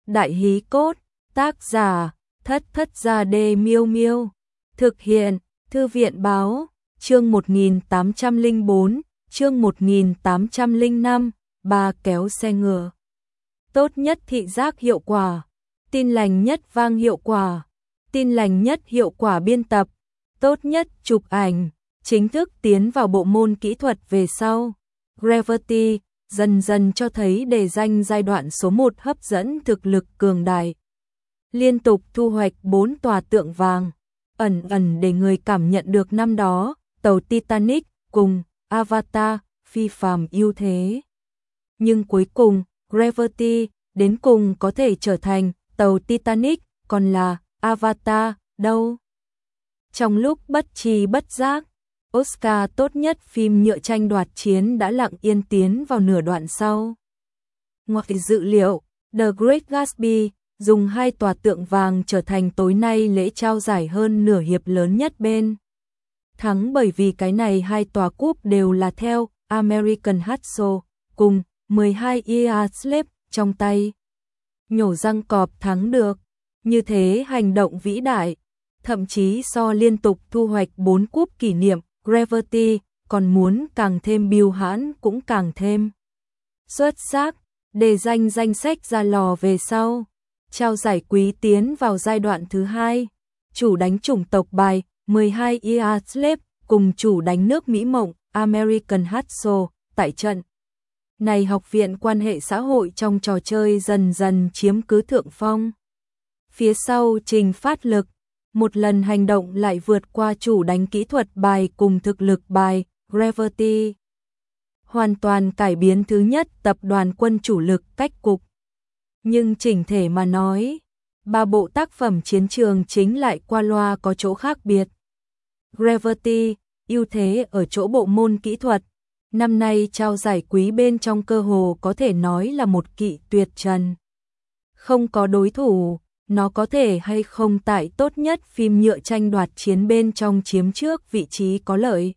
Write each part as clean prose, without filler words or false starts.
Đại hí cốt, tác giả, Thất Thất Gia Đê Miêu Miêu. Thực hiện, Thư viện báo, chương 1804, chương 1805, ba kéo xe ngựa. Tốt nhất thị giác hiệu quả, tin lành nhất vang hiệu quả, tin lành nhất hiệu quả biên tập, tốt nhất chụp ảnh, chính thức tiến vào bộ môn kỹ thuật về sau. Gravity dần dần cho thấy đề danh giai đoạn số 1 hấp dẫn thực lực cường đại. Liên tục thu hoạch 4 tòa tượng vàng, ẩn ẩn để người cảm nhận được năm đó, tàu Titanic cùng Avatar phi phàm ưu thế. Nhưng cuối cùng, Gravity đến cùng có thể trở thành tàu Titanic, còn là Avatar đâu? Trong lúc bất tri bất giác, Oscar tốt nhất phim nhựa tranh đoạt chiến đã lặng yên tiến vào nửa đoạn sau. Ngoài dự liệu, The Great Gatsby dùng 2 tòa tượng vàng trở thành tối nay lễ trao giải hơn nửa hiệp lớn nhất bên. Thắng bởi vì cái này 2 tòa cúp đều là theo American Hustle cùng 12 Years Slave trong tay. Nhổ răng cọp thắng được, như thế hành động vĩ đại, thậm chí so liên tục thu hoạch 4 cúp kỷ niệm, Gravity còn muốn càng thêm bưu hãn cũng càng thêm xuất sắc, đề danh danh sách ra lò về sau. Trao giải quý tiến vào giai đoạn thứ 2, chủ đánh chủng tộc bài 12 Years Slave cùng chủ đánh nước Mỹ mộng American Hustle tại trận. Này học viện quan hệ xã hội trong trò chơi dần dần chiếm cứ thượng phong. Phía sau trình phát lực, một lần hành động lại vượt qua chủ đánh kỹ thuật bài cùng thực lực bài, Gravity. Hoàn toàn cải biến thứ nhất tập đoàn quân chủ lực cách cục. Nhưng chỉnh thể mà nói, 3 bộ tác phẩm chiến trường chính lại qua loa có chỗ khác biệt. Gravity, ưu thế ở chỗ bộ môn kỹ thuật. Năm nay trao giải quý bên trong cơ hồ có thể nói là một kỵ tuyệt trần. Không có đối thủ, nó có thể hay không tại tốt nhất phim nhựa tranh đoạt chiến bên trong chiếm trước vị trí có lợi.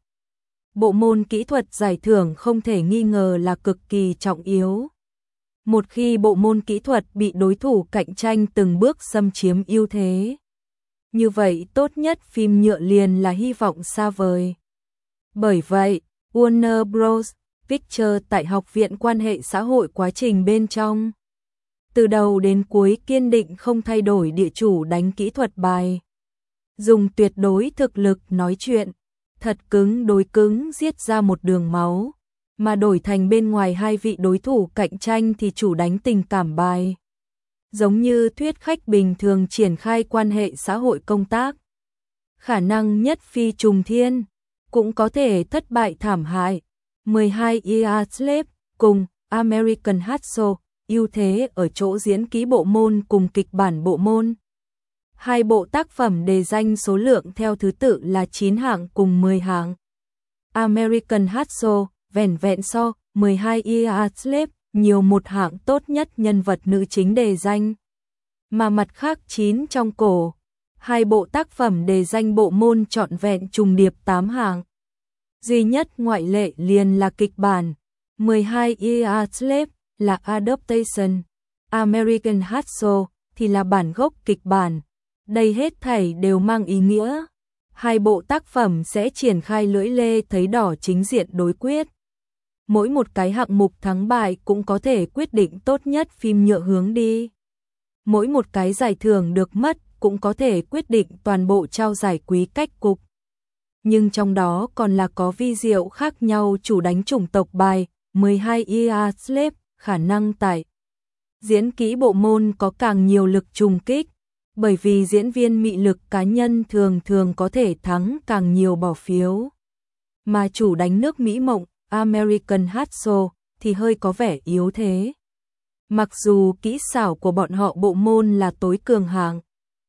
Bộ môn kỹ thuật giải thưởng không thể nghi ngờ là cực kỳ trọng yếu. Một khi bộ môn kỹ thuật bị đối thủ cạnh tranh từng bước xâm chiếm ưu thế, như vậy tốt nhất phim nhựa liền là hy vọng xa vời. Bởi vậy, Warner Bros. Pictures tại Học viện quan hệ xã hội quá trình bên trong, từ đầu đến cuối kiên định không thay đổi địa chủ đánh kỹ thuật bài. Dùng tuyệt đối thực lực nói chuyện, thật cứng đối cứng giết ra một đường máu, mà đổi thành bên ngoài 2 vị đối thủ cạnh tranh thì chủ đánh tình cảm bài. Giống như thuyết khách bình thường triển khai quan hệ xã hội công tác. Khả năng nhất phi trùng thiên, cũng có thể thất bại thảm hại. 12 Years Slave cùng American Hustle, ưu thế ở chỗ diễn ký bộ môn cùng kịch bản bộ môn. 2 bộ tác phẩm đề danh số lượng theo thứ tự là 9 hạng cùng 10 hạng. American Hustle vẻn vẹn so 12 Years Slave nhiều một hạng tốt nhất nhân vật nữ chính đề danh. Mà mặt khác 9 trong cổ, 2 bộ tác phẩm đề danh bộ môn trọn vẹn trùng điệp 8 hạng. Duy nhất ngoại lệ liền là kịch bản, 12 Years Slave là adaptation, American Hustle thì là bản gốc kịch bản. Đây hết thảy đều mang ý nghĩa 2 bộ tác phẩm sẽ triển khai lưỡi lê thấy đỏ chính diện đối quyết. Mỗi một cái hạng mục thắng bại cũng có thể quyết định tốt nhất phim nhựa hướng đi. Mỗi một cái giải thưởng được mất cũng có thể quyết định toàn bộ trao giải quý cách cục. Nhưng trong đó còn là có vi diệu khác nhau chủ đánh chủng tộc bài, 12 Years Slave, khả năng tại diễn kỹ bộ môn có càng nhiều lực trùng kích, bởi vì diễn viên mị lực cá nhân thường thường có thể thắng càng nhiều bỏ phiếu. Mà chủ đánh nước Mỹ mộng, American Hustle thì hơi có vẻ yếu thế. Mặc dù kỹ xảo của bọn họ bộ môn là tối cường hạng,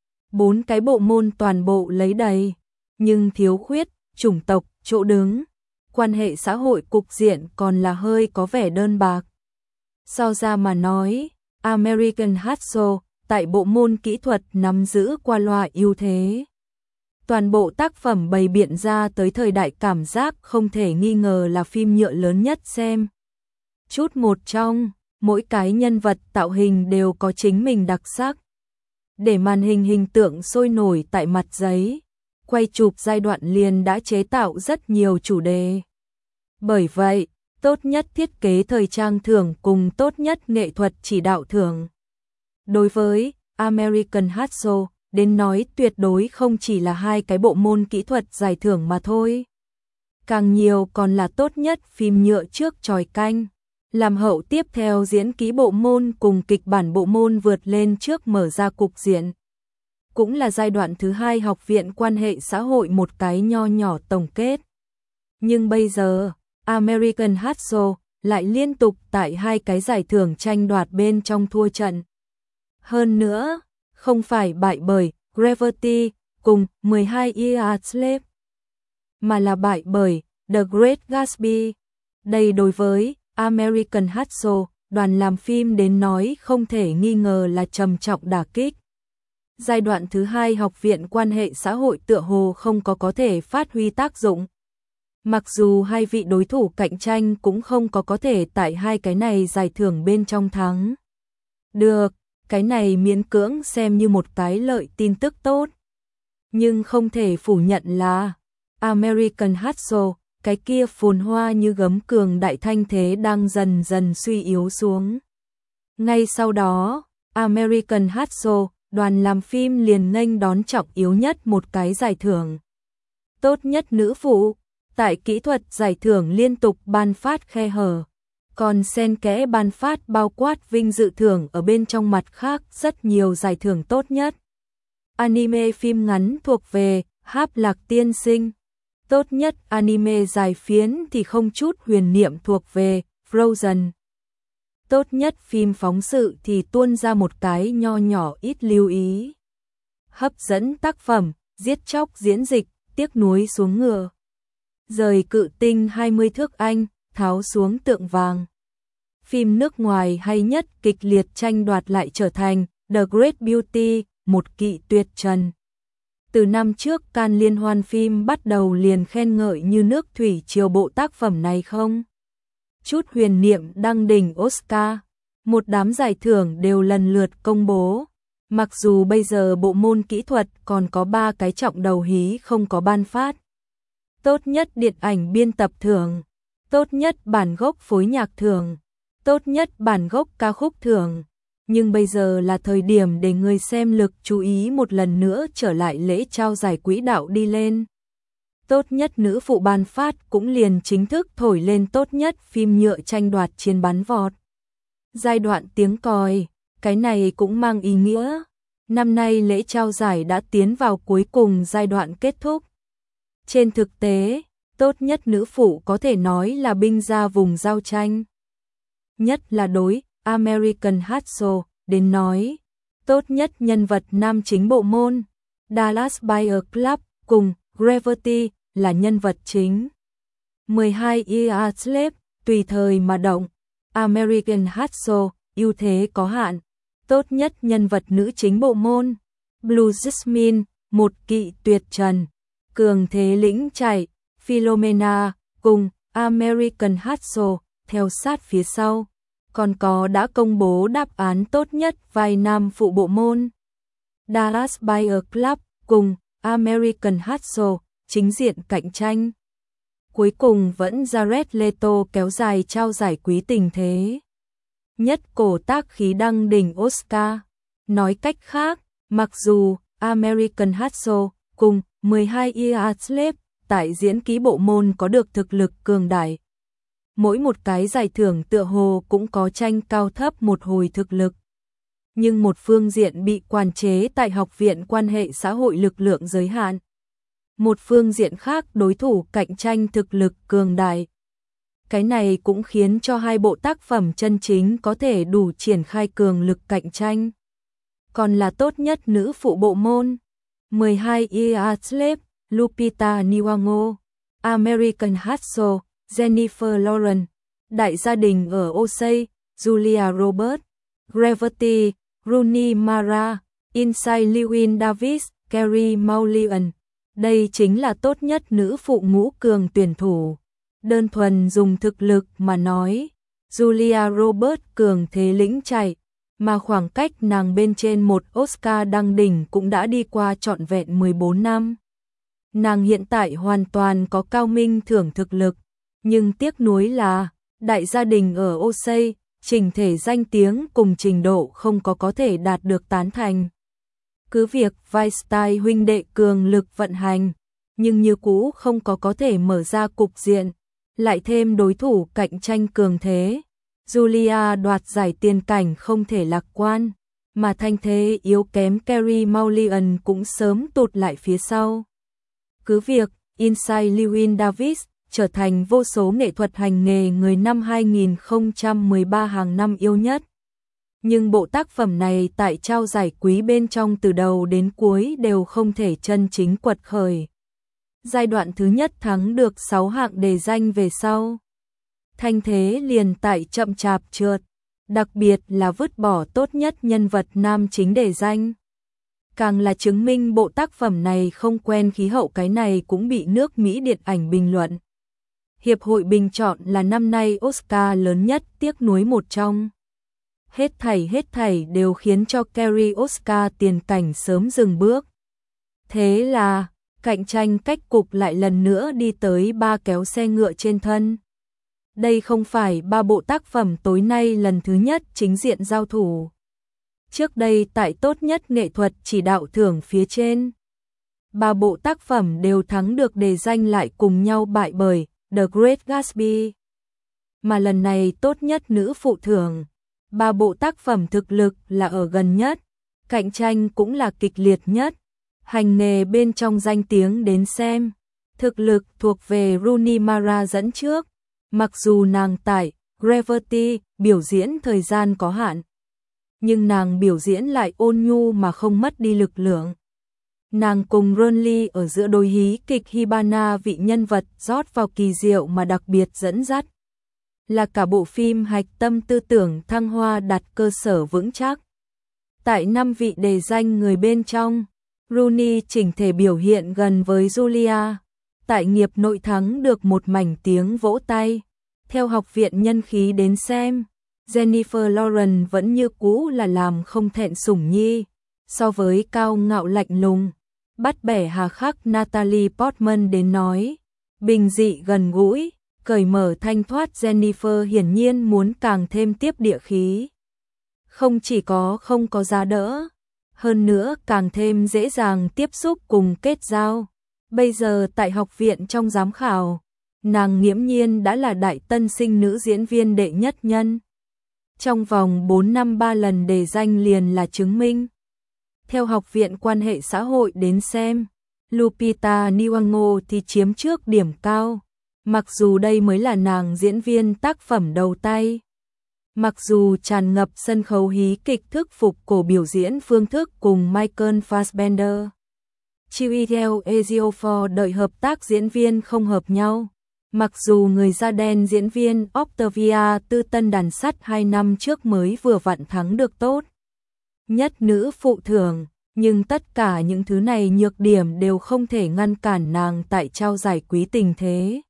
4 cái bộ môn toàn bộ lấy đầy, nhưng thiếu khuyết chủng tộc, chỗ đứng, quan hệ xã hội cục diện còn là hơi có vẻ đơn bạc. So ra mà nói, American Hustle tại bộ môn kỹ thuật nắm giữ qua loa ưu thế. Toàn bộ tác phẩm bày biện ra tới thời đại cảm giác không thể nghi ngờ là phim nhựa lớn nhất xem. Chút một trong mỗi cái nhân vật tạo hình đều có chính mình đặc sắc. Để màn hình hình tượng sôi nổi tại mặt giấy, quay chụp giai đoạn liền đã chế tạo rất nhiều chủ đề. Bởi vậy, tốt nhất thiết kế thời trang thưởng cùng tốt nhất nghệ thuật chỉ đạo thưởng. Đối với American Hustle, đến nói tuyệt đối không chỉ là hai cái bộ môn kỹ thuật giải thưởng mà thôi. Càng nhiều còn là tốt nhất phim nhựa trước chòi canh. Làm hậu tiếp theo diễn ký bộ môn cùng kịch bản bộ môn vượt lên trước mở ra cục diện. Cũng là giai đoạn thứ hai học viện quan hệ xã hội một cái nho nhỏ tổng kết. Nhưng bây giờ, American Hustle lại liên tục tại hai cái giải thưởng tranh đoạt bên trong thua trận. Hơn nữa, không phải bại bởi Gravity cùng 12 Years Slave, mà là bại bởi The Great Gatsby. Đây đối với American Hustle, đoàn làm phim đến nói không thể nghi ngờ là trầm trọng đả kích. Giai đoạn thứ hai học viện quan hệ xã hội tựa hồ không có thể phát huy tác dụng. Mặc dù hai vị đối thủ cạnh tranh cũng không có thể tại hai cái này giải thưởng bên trong thắng. Được, cái này miễn cưỡng xem như một cái lợi tin tức tốt. Nhưng không thể phủ nhận là American Hustle, cái kia phồn hoa như gấm cường đại thanh thế đang dần dần suy yếu xuống. Ngay sau đó, American Hustle, đoàn làm phim liền nghênh đón trọng yếu nhất một cái giải thưởng. Tốt nhất nữ phụ, tại kỹ thuật giải thưởng liên tục ban phát khe hở. Còn xen kẽ ban phát bao quát vinh dự thưởng ở bên trong mặt khác rất nhiều giải thưởng tốt nhất. Anime phim ngắn thuộc về Háp Lạc Tiên Sinh. Tốt nhất anime dài phiến thì không chút huyền niệm thuộc về Frozen. Tốt nhất phim phóng sự thì tuôn ra một cái nho nhỏ ít lưu ý. Hấp dẫn tác phẩm, giết chóc diễn dịch, tiếc nuối xuống ngựa. Rời cự tinh 20 thước Anh, tháo xuống tượng vàng. Phim nước ngoài hay nhất kịch liệt tranh đoạt lại trở thành The Great Beauty, một kỵ tuyệt trần. Từ năm trước Cannes liên hoan phim bắt đầu liền khen ngợi như nước thủy triều bộ tác phẩm này không? Chút huyền niệm đăng đỉnh Oscar, một đám giải thưởng đều lần lượt công bố. Mặc dù bây giờ bộ môn kỹ thuật còn có 3 cái trọng đầu hí không có ban phát. Tốt nhất điện ảnh biên tập thưởng, tốt nhất bản gốc phối nhạc thưởng, tốt nhất bản gốc ca khúc thưởng. Nhưng bây giờ là thời điểm để người xem lực chú ý một lần nữa trở lại lễ trao giải quỹ đạo đi lên. Tốt nhất nữ phụ ban phát cũng liền chính thức thổi lên tốt nhất phim nhựa tranh đoạt chiến bắn vọt. Giai đoạn tiếng còi, cái này cũng mang ý nghĩa. Năm nay lễ trao giải đã tiến vào cuối cùng giai đoạn kết thúc. Trên thực tế, tốt nhất nữ phụ có thể nói là binh ra vùng giao tranh. Nhất là đối American Hustle, đến nói, tốt nhất nhân vật nam chính bộ môn, Dallas Buyers Club cùng Gravity là nhân vật chính. 12 Years Slave, tùy thời mà động, American Hustle, ưu thế có hạn, tốt nhất nhân vật nữ chính bộ môn, Blue Jasmine, một kỵ tuyệt trần, cường thế lĩnh chạy, Philomena, cùng American Hustle, theo sát phía sau. Còn có đã công bố đáp án tốt nhất vai nam phụ bộ môn. Dallas Buyers Club cùng American Hustle chính diện cạnh tranh. Cuối cùng vẫn Jared Leto kéo dài trao giải quý tình thế. Nhất cổ tác khí đăng đỉnh Oscar. Nói cách khác, mặc dù American Hustle cùng 12 Years Slave tại diễn ký bộ môn có được thực lực cường đại. Mỗi một cái giải thưởng tựa hồ cũng có tranh cao thấp một hồi thực lực. Nhưng một phương diện bị quản chế tại học viện quan hệ xã hội lực lượng giới hạn. Một phương diện khác đối thủ cạnh tranh thực lực cường đại. Cái này cũng khiến cho hai bộ tác phẩm chân chính có thể đủ triển khai cường lực cạnh tranh. Còn là tốt nhất nữ phụ bộ môn, 12 Years Slave, Lupita Nyong'o, American Hustle, Jennifer Lawrence, Đại gia đình ở Osei, Julia Roberts, Gravity, Rooney Mara, Inside Llewyn Davis, Carey Mulligan. Đây chính là tốt nhất nữ phụ ngũ cường tuyển thủ. Đơn thuần dùng thực lực mà nói, Julia Roberts cường thế lĩnh chạy, mà khoảng cách nàng bên trên một Oscar đăng đỉnh cũng đã đi qua trọn vẹn 14 năm. Nàng hiện tại hoàn toàn có cao minh thưởng thực lực, nhưng tiếc nuối là đại gia đình ở Osei, trình thể danh tiếng cùng trình độ không có thể đạt được tán thành. Cứ việc Weinstein huynh đệ cường lực vận hành, nhưng như cũ không có thể mở ra cục diện, lại thêm đối thủ cạnh tranh cường thế. Julia đoạt giải tiền cảnh không thể lạc quan, mà thanh thế yếu kém Carey Mulligan cũng sớm tụt lại phía sau. Cứ việc Inside Llewyn Davis trở thành vô số nghệ thuật hành nghề người năm 2013 hàng năm yêu nhất, nhưng bộ tác phẩm này tại trao giải quý bên trong từ đầu đến cuối đều không thể chân chính quật khởi. Giai đoạn thứ nhất thắng được 6 hạng đề danh về sau, thanh thế liền tại chậm chạp trượt, đặc biệt là vứt bỏ tốt nhất nhân vật nam chính đề danh. Càng là chứng minh bộ tác phẩm này không quen khí hậu, cái này cũng bị nước Mỹ điện ảnh bình luận. Hiệp hội bình chọn là năm nay Oscar lớn nhất, tiếc nuối một trong. Hết thảy đều khiến cho Carey Oscar tiền cảnh sớm dừng bước. Thế là, cạnh tranh cách cục lại lần nữa đi tới 3 kéo xe ngựa trên thân. Đây không phải 3 bộ tác phẩm tối nay lần thứ nhất chính diện giao thủ. Trước đây tại tốt nhất nghệ thuật chỉ đạo thưởng phía trên, 3 bộ tác phẩm đều thắng được đề danh lại cùng nhau bại bởi The Great Gatsby. Mà lần này tốt nhất nữ phụ thưởng, 3 bộ tác phẩm thực lực là ở gần nhất, cạnh tranh cũng là kịch liệt nhất. Hành nghề bên trong danh tiếng đến xem, thực lực thuộc về Rooney Mara dẫn trước, mặc dù nàng tại Gravity biểu diễn thời gian có hạn, nhưng nàng biểu diễn lại ôn nhu mà không mất đi lực lượng. Nàng cùng Ron Lee ở giữa đối hí kịch Hibana vị nhân vật rót vào kỳ diệu mà đặc biệt dẫn dắt, là cả bộ phim hạch tâm tư tưởng thăng hoa đặt cơ sở vững chắc. Tại 5 vị đề danh người bên trong, Rooney chỉnh thể biểu hiện gần với Julia, tại nghiệp nội thắng được một mảnh tiếng vỗ tay. Theo học viện nhân khí đến xem, Jennifer Lawrence vẫn như cũ là làm không thẹn sủng nhi, so với cao ngạo lạnh lùng, bắt bẻ hà khắc Natalie Portman đến nói, bình dị gần gũi, cởi mở thanh thoát Jennifer hiển nhiên muốn càng thêm tiếp địa khí. Không chỉ không có giá đỡ, hơn nữa càng thêm dễ dàng tiếp xúc cùng kết giao. Bây giờ tại học viện trong giám khảo, nàng nghiễm nhiên đã là đại tân sinh nữ diễn viên đệ nhất nhân. Trong vòng 4 năm 3 lần đề danh liền là chứng minh. Theo học viện quan hệ xã hội đến xem, Lupita Nyong'o thì chiếm trước điểm cao, mặc dù đây mới là nàng diễn viên tác phẩm đầu tay. Mặc dù tràn ngập sân khấu hí kịch thức phục cổ biểu diễn phương thức cùng Michael Fassbender, Chiwetel Ejiofor đợi hợp tác diễn viên không hợp nhau. Mặc dù người da đen diễn viên Octavia Tư Tân đàn sắt 2 năm trước mới vừa vặn thắng được tốt nhất nữ phụ thưởng, nhưng tất cả những thứ này nhược điểm đều không thể ngăn cản nàng tại trao giải quý tình thế.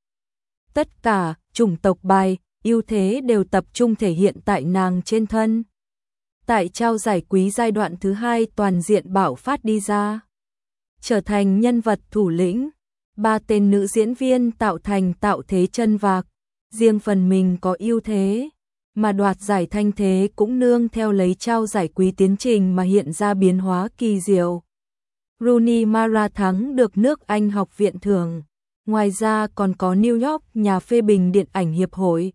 Tất cả chủng tộc bài, ưu thế đều tập trung thể hiện tại nàng trên thân. Tại trao giải quý giai đoạn thứ 2 toàn diện bạo phát đi ra, trở thành nhân vật thủ lĩnh. 3 tên nữ diễn viên tạo thế chân vạc, riêng phần mình có ưu thế, mà đoạt giải thanh thế cũng nương theo lấy trao giải quý tiến trình mà hiện ra biến hóa kỳ diệu. Rooney Mara thắng được nước Anh học viện thưởng, ngoài ra còn có New York nhà phê bình điện ảnh hiệp hội,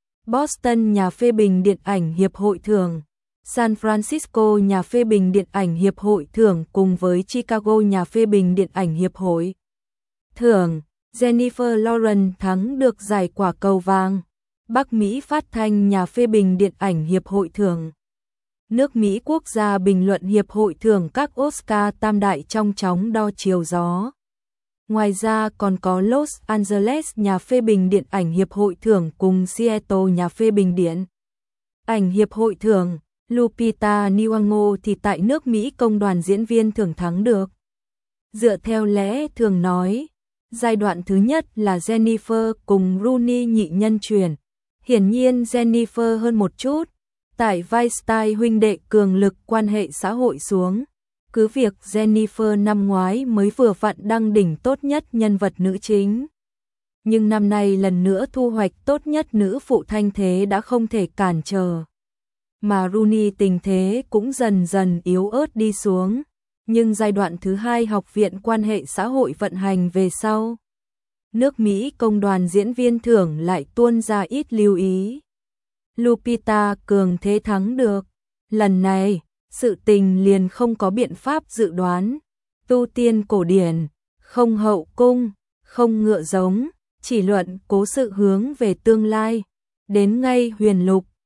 Boston nhà phê bình điện ảnh hiệp hội thưởng, San Francisco nhà phê bình điện ảnh hiệp hội thưởng cùng với Chicago nhà phê bình điện ảnh hiệp hội thưởng. Jennifer Lawrence thắng được giải quả cầu vàng, Bắc Mỹ phát thanh nhà phê bình điện ảnh hiệp hội thưởng, nước Mỹ quốc gia bình luận hiệp hội thưởng các Oscar tam đại trong chóng đo chiều gió. Ngoài ra còn có Los Angeles nhà phê bình điện ảnh hiệp hội thưởng cùng Seattle nhà phê bình điện ảnh hiệp hội thưởng. Lupita Nyong'o thì tại nước Mỹ công đoàn diễn viên thưởng thắng được. Dựa theo lẽ thường nói, giai đoạn thứ nhất là Jennifer cùng Rooney nhị nhân chuyển, Hiển nhiên Jennifer hơn một chút, tại Weinstein huynh đệ cường lực quan hệ xã hội xuống. Cứ việc Jennifer năm ngoái mới vừa vặn đăng đỉnh tốt nhất nhân vật nữ chính. Nhưng năm nay lần nữa thu hoạch tốt nhất nữ phụ thanh thế đã không thể cản trở. Mà Rooney tình thế cũng dần dần yếu ớt đi xuống. Nhưng giai đoạn thứ hai học viện quan hệ xã hội vận hành về sau. Nước Mỹ công đoàn diễn viên thưởng lại tuôn ra ít lưu ý. Lupita cường thế thắng được. Lần này, sự tình liền không có biện pháp dự đoán. Tu tiên cổ điển, không hậu cung, không ngựa giống, chỉ luận cố sự hướng về tương lai. Đến ngay huyền lục,